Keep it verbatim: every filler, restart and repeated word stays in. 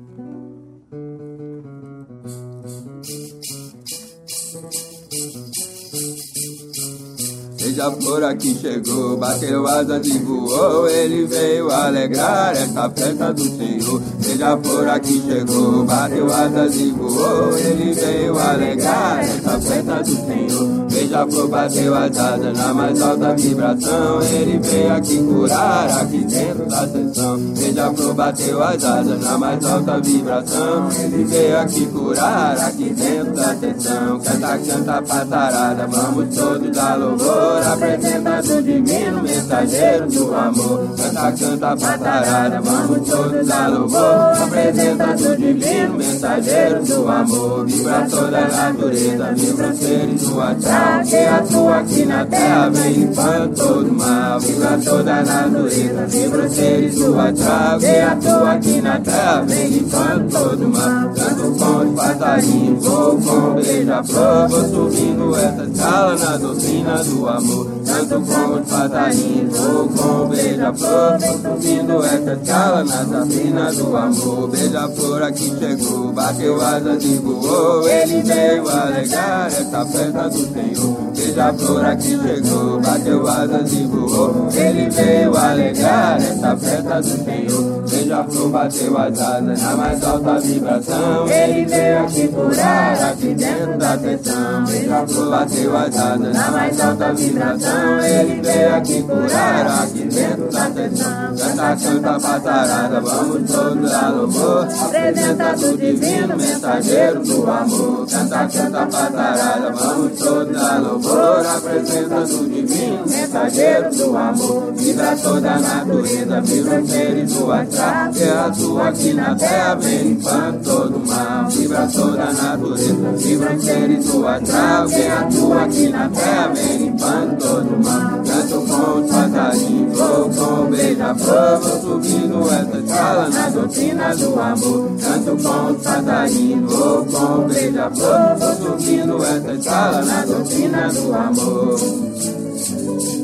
Beija-flor aqui chegou, bateu asas e voou, ele veio alegrar esta festa do Senhor. Beija-flor aqui chegou, bateu asas e voou, ele veio alegrar esta festa do Senhor. Beija-flor bateu as asas na mais alta vibração, ele veio aqui curar aqui dentro da sessão. Beija-flor bateu as asas na mais alta vibração, ele veio aqui curar aqui dentro da sessão. Canta, canta, patarada, vamos todos dar louvor, apresenta do divino mensageiro do amor. Canta, canta, patarada, vamos todos dar louvor, apresenta do divino mensageiro do amor. Vibra toda a natureza, vibra seres do astral, que atua aqui na terra, vem limpando todo mal. Vibra toda a natureza, vibra seres do astral, que atua aqui na terra, vem limpando todo mal. Canto com os passarinhos, vou com beija-flor, vou subindo essa escala na doutrina do amor. Canto com os passarinhos, vou com beija-flor, vou subindo essa escala na doutrina do amor. Beija-flor aqui chegou, bateu asas e voou, ele veio alegrar essa festa do Senhor. Beija-flor aqui chegou, bateu asas e voou, ele veio alegrar essa festa do Senhor. Beija-flor bateu as asas na mais alta vibração, ele veio aqui curar aqui dentro da sessão. Beija-flor bateu as asas na mais alta vibração, ele veio aqui curar aqui dentro da sessão. Canta, canta, patarada, vamos todos dar louvor, apresenta do divino mensageiro do amor. Canta, canta, patarada, vamos todos dar louvor, apresenta do divino mensageiro do amor. Vibra toda a natureza, vibra seres do astral, que atua aqui na terra, vem limpando todo o mal. Vibra toda a natureza, vibra seres do astral, que atua aqui na terra, vem limpando todo o mal. Canto com os passarinhos, vou com o beija-flor, vou subindo essa escala na doutrina do amor. Canto com os passarinhos, vou com o beija-flor, vou subindo essa escala na doutrina do amor.